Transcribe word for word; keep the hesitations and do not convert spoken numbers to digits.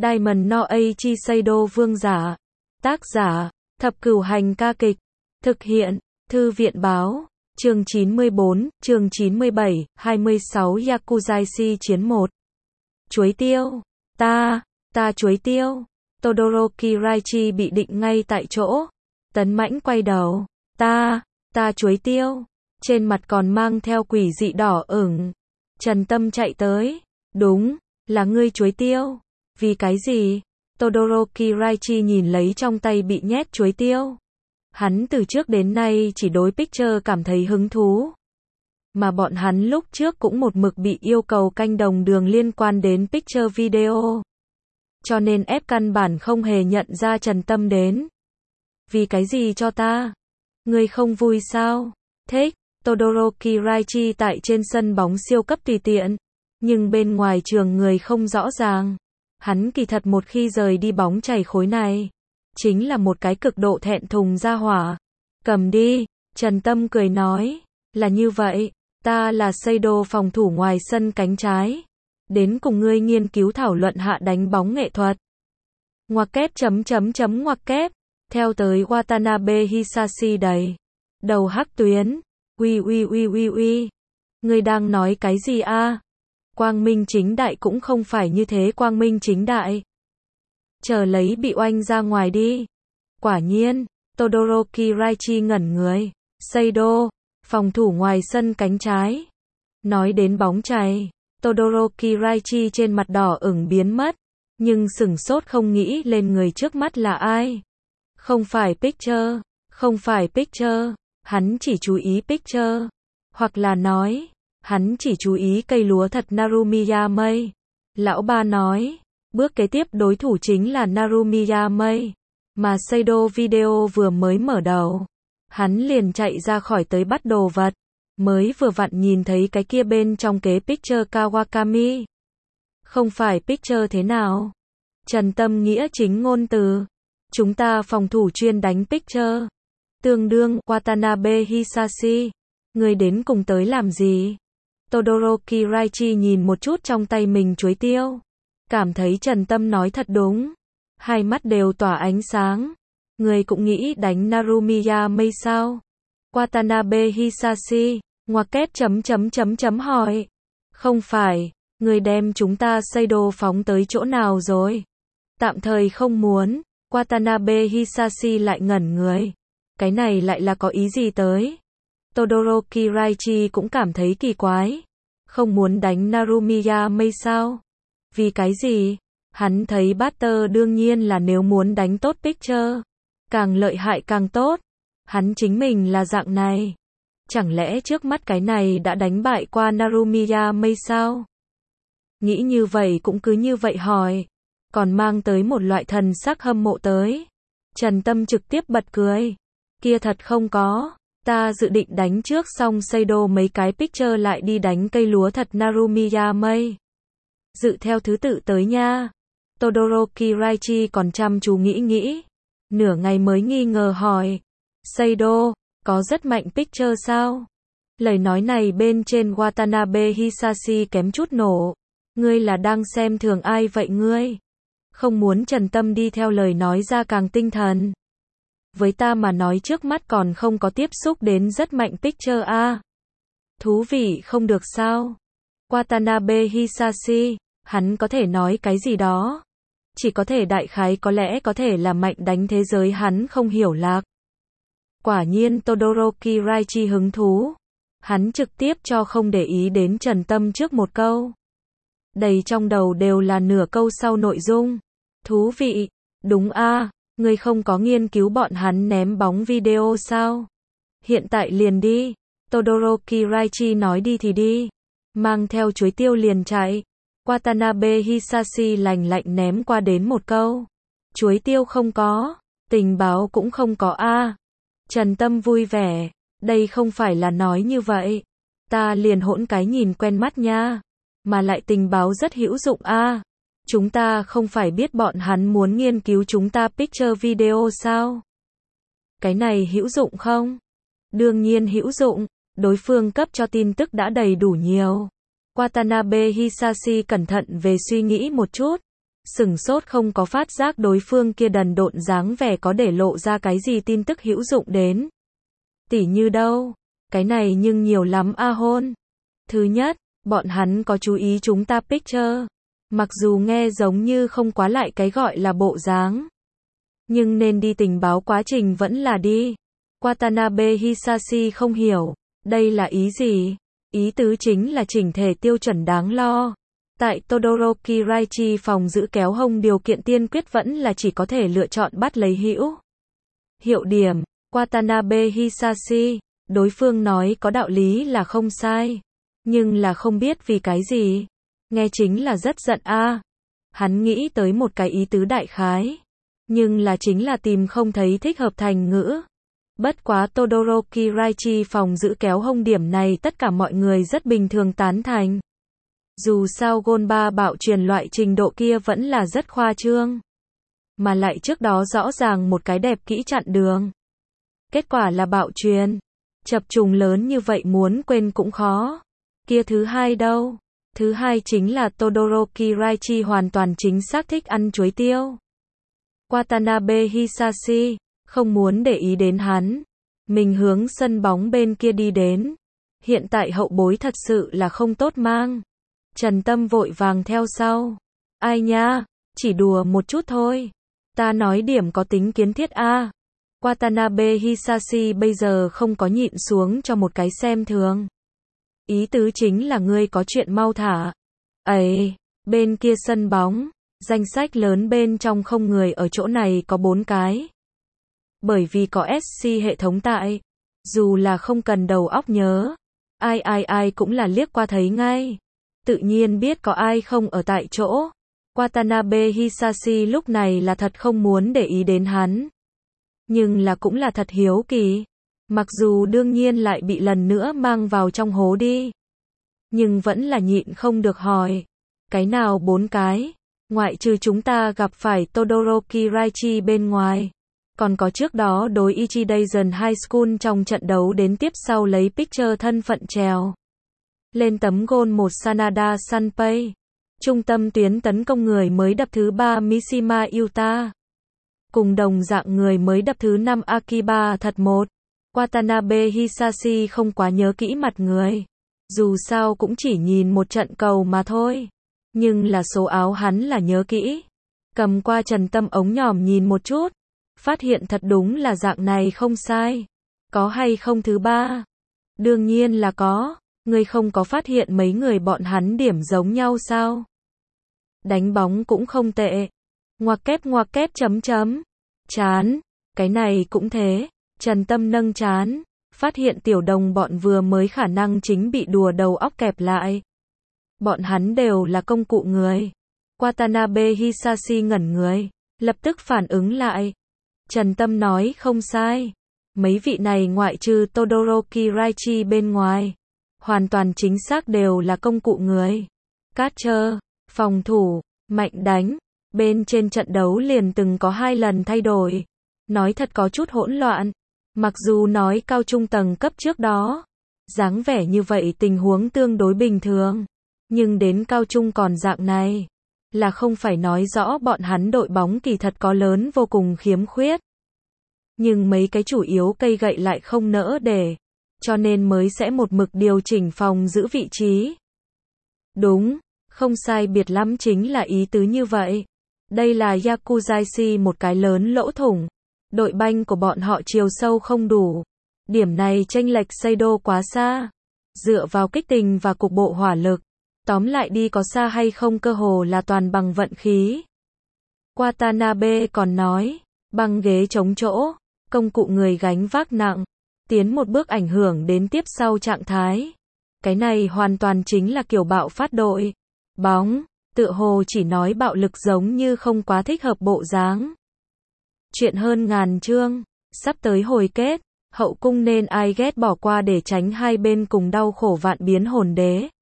Diamond no Eiichi Seido vương giả. Tác giả, Thập Cửu Hành ca kịch. Thực hiện, Thư viện báo. Chương chín mươi bốn, chương chín mươi bảy, hai mươi sáu Yakuzaishi chiến một. Chuối tiêu. Ta, ta chuối tiêu. Todoroki Raichi bị định ngay tại chỗ. Tấn Mãnh quay đầu. Ta, ta chuối tiêu. Trên mặt còn mang theo quỷ dị đỏ ửng. Trần Tâm chạy tới. Đúng, là ngươi chuối tiêu. Vì cái gì? Todoroki Raichi nhìn lấy trong tay bị nhét chuối tiêu. Hắn từ trước đến nay chỉ đối picture cảm thấy hứng thú. Mà bọn hắn lúc trước cũng một mực bị yêu cầu canh đồng đường liên quan đến picture video. Cho nên ép căn bản không hề nhận ra Trần Tâm đến. Vì cái gì cho ta? Ngươi không vui sao? Thích. Todoroki Raichi tại trên sân bóng siêu cấp tùy tiện. Nhưng bên ngoài trường người không rõ ràng. Hắn kỳ thật một khi rời đi bóng chảy khối này. Chính là một cái cực độ thẹn thùng ra hỏa. Cầm đi. Trần Tâm cười nói. Là như vậy. Ta là Seido phòng thủ ngoài sân cánh trái. Đến cùng ngươi nghiên cứu thảo luận hạ đánh bóng nghệ thuật. Ngoặc kép chấm chấm chấm ngoặc kép. Theo tới Watanabe Hisashi đầy. Đầu hắc tuyến. Uy uy uy uy uy. Ngươi đang nói cái gì a? Quang minh chính đại cũng không phải như thế quang minh chính đại. Chờ lấy bị oanh ra ngoài đi. Quả nhiên, Todoroki Raichi ngẩn người. Seido, phòng thủ ngoài sân cánh trái. Nói đến bóng chày, Todoroki Raichi trên mặt đỏ ửng biến mất. Nhưng sửng sốt không nghĩ lên người trước mắt là ai. Không phải picture, không phải picture. Hắn chỉ chú ý picture. Hoặc là nói, hắn chỉ chú ý cây lúa thật Narumiya Mei. Lão ba nói, bước kế tiếp đối thủ chính là Narumiya Mei. Mà Seido video vừa mới mở đầu. Hắn liền chạy ra khỏi tới bắt đồ vật. Mới vừa vặn nhìn thấy cái kia bên trong kế picture Kawakami. Không phải picture thế nào? Trần Tâm nghĩa chính ngôn từ. Chúng ta phòng thủ chuyên đánh picture. Tương đương, Watanabe Hisashi. Người đến cùng tới làm gì? Todoroki Raichi nhìn một chút trong tay mình chuối tiêu. Cảm thấy Trần Tâm nói thật đúng. Hai mắt đều tỏa ánh sáng. Người cũng nghĩ đánh Narumiya Mei sao? Watanabe Hisashi. Ngoặc kép chấm chấm chấm chấm hỏi. Không phải. Người đem chúng ta Seido phóng tới chỗ nào rồi? Tạm thời không muốn. Watanabe Hisashi lại ngẩn người. Cái này lại là có ý gì tới? Todoroki Raichi cũng cảm thấy kỳ quái. Không muốn đánh Narumiya Mei sao? Vì cái gì? Hắn thấy Butter đương nhiên là nếu muốn đánh tốt picture. Càng lợi hại càng tốt. Hắn chính mình là dạng này. Chẳng lẽ trước mắt cái này đã đánh bại qua Narumiya Mei sao? Nghĩ như vậy cũng cứ như vậy hỏi. Còn mang tới một loại thần sắc hâm mộ tới. Trần Tâm trực tiếp bật cười. Kia thật không có. Ta dự định đánh trước xong Seido mấy cái picture lại đi đánh cây lúa thật Narumiya Mei. Dự theo thứ tự tới nha. Todoroki Raichi còn chăm chú nghĩ nghĩ. Nửa ngày mới nghi ngờ hỏi. Seido, có rất mạnh picture sao? Lời nói này bên trên Watanabe Hisashi kém chút nổ. Ngươi là đang xem thường ai vậy ngươi? Không muốn Trần Tâm đi theo lời nói ra càng tinh thần. Với ta mà nói trước mắt còn không có tiếp xúc đến rất mạnh picture a. Thú vị không được sao? Watanabe Hisashi, hắn có thể nói cái gì đó. Chỉ có thể đại khái có lẽ có thể là mạnh đánh thế giới hắn không hiểu lạc. Quả nhiên Todoroki Raichi hứng thú. Hắn trực tiếp cho không để ý đến Trần Tâm trước một câu. Đầy trong đầu đều là nửa câu sau nội dung. Thú vị, đúng a. Ngươi không có nghiên cứu bọn hắn ném bóng video sao? Hiện tại liền đi. Todoroki Raichi nói đi thì đi. Mang theo chuối tiêu liền chạy. Watanabe Hisashi lành lạnh ném qua đến một câu. Chuối tiêu không có. Tình báo cũng không có a. Trần Tâm vui vẻ. Đây không phải là nói như vậy. Ta liền hỗn cái nhìn quen mắt nha. Mà lại tình báo rất hữu dụng a. Chúng ta không phải biết bọn hắn muốn nghiên cứu chúng ta picture video sao? Cái này hữu dụng không? Đương nhiên hữu dụng, đối phương cấp cho tin tức đã đầy đủ nhiều. Watanabe Hisashi cẩn thận về suy nghĩ một chút. sửng sốt không có phát giác đối phương kia đần độn dáng vẻ có để lộ ra cái gì tin tức hữu dụng đến. Tỉ như đâu, cái này nhưng nhiều lắm a hôn. Thứ nhất, bọn hắn có chú ý chúng ta picture. Mặc dù nghe giống như không quá lại cái gọi là bộ dáng. Nhưng nên đi tình báo quá trình vẫn là đi. Watanabe Hisashi không hiểu, đây là ý gì? Ý tứ chính là chỉnh thể tiêu chuẩn đáng lo. Tại Todoroki Raichi phòng giữ kéo hông điều kiện tiên quyết vẫn là chỉ có thể lựa chọn bắt lấy hữu hiệu điểm. Watanabe Hisashi, đối phương nói có đạo lý là không sai. Nhưng là không biết vì cái gì. Nghe chính là rất giận a. À. Hắn nghĩ tới một cái ý tứ đại khái. Nhưng là chính là tìm không thấy thích hợp thành ngữ. Bất quá Todoroki Raichi phòng giữ kéo hông điểm này tất cả mọi người rất bình thường tán thành. Dù sao Gonba bạo truyền loại trình độ kia vẫn là rất khoa trương. Mà lại trước đó rõ ràng một cái đẹp kỹ chặn đường. Kết quả là bạo truyền. Chập trùng lớn như vậy muốn quên cũng khó. Kia thứ hai đâu? Thứ hai chính là Todoroki Raichi hoàn toàn chính xác thích ăn chuối tiêu. Watanabe Hisashi không muốn để ý đến hắn. Mình hướng sân bóng bên kia đi đến. Hiện tại hậu bối thật sự là không tốt mang. Trần Tâm vội vàng theo sau. Ai nha, chỉ đùa một chút thôi. Ta nói điểm có tính kiến thiết a. À. Watanabe Hisashi bây giờ không có nhịn xuống cho một cái xem thường. Ý tứ chính là ngươi có chuyện mau thả. Ấy, bên kia sân bóng, danh sách lớn bên trong không người ở chỗ này có bốn cái. Bởi vì có ét xê hệ thống tại, dù là không cần đầu óc nhớ, ai ai ai cũng là liếc qua thấy ngay. Tự nhiên biết có ai không ở tại chỗ. Watanabe Hisashi lúc này là thật không muốn để ý đến hắn. Nhưng là cũng là thật hiếu kỳ. Mặc dù đương nhiên lại bị lần nữa mang vào trong hố đi. Nhưng vẫn là nhịn không được hỏi. Cái nào bốn cái? Ngoại trừ chúng ta gặp phải Todoroki Raichi bên ngoài. Còn có trước đó đối Ichidaisen High School trong trận đấu đến tiếp sau lấy picture thân phận trèo. Lên tấm gôn một Sanada Sanpei. Trung tâm tuyến tấn công người mới đập thứ ba Mishima Yuta. Cùng đồng dạng người mới đập thứ năm Akiba thật một. Watanabe Hisashi không quá nhớ kỹ mặt người. Dù sao cũng chỉ nhìn một trận cầu mà thôi. Nhưng là số áo hắn là nhớ kỹ. Cầm qua Trần Tâm ống nhòm nhìn một chút. Phát hiện thật đúng là dạng này không sai. Có hay không thứ ba? Đương nhiên là có. Ngươi không có phát hiện mấy người bọn hắn điểm giống nhau sao? Đánh bóng cũng không tệ. Ngoặc kép ngoặc kép chấm chấm. Chán. Cái này cũng thế. Trần Tâm nâng chán. Phát hiện tiểu đồng bọn vừa mới khả năng chính bị đùa đầu óc kẹp lại. Bọn hắn đều là công cụ người. Watanabe Hisashi ngẩn người. Lập tức phản ứng lại. Trần Tâm nói không sai. Mấy vị này ngoại trừ Todoroki Raichi bên ngoài. Hoàn toàn chính xác đều là công cụ người. Catcher, phòng thủ, mạnh đánh. Bên trên trận đấu liền từng có hai lần thay đổi. Nói thật có chút hỗn loạn. Mặc dù nói cao trung tầng cấp trước đó. Dáng vẻ như vậy tình huống tương đối bình thường. Nhưng đến cao trung còn dạng này. Là không phải nói rõ bọn hắn đội bóng kỳ thật có lớn vô cùng khiếm khuyết. Nhưng mấy cái chủ yếu cây gậy lại không nỡ để. Cho nên mới sẽ một mực điều chỉnh phòng giữ vị trí. Đúng, không sai biệt lắm chính là ý tứ như vậy. Đây là Yakuzashi một cái lớn lỗ thủng. Đội banh của bọn họ chiều sâu không đủ. Điểm này chênh lệch Seido quá xa. Dựa vào kích tình và cục bộ hỏa lực. Tóm lại đi có xa hay không cơ hồ là toàn bằng vận khí. Watanabe còn nói, băng ghế chống chỗ, công cụ người gánh vác nặng. Tiến một bước ảnh hưởng đến tiếp sau trạng thái. Cái này hoàn toàn chính là kiểu bạo phát đội. Bóng, tựa hồ chỉ nói bạo lực giống như không quá thích hợp bộ dáng. Chuyện hơn ngàn chương, sắp tới hồi kết, hậu cung nên ai ghét bỏ qua để tránh hai bên cùng đau khổ vạn biến hồn đế.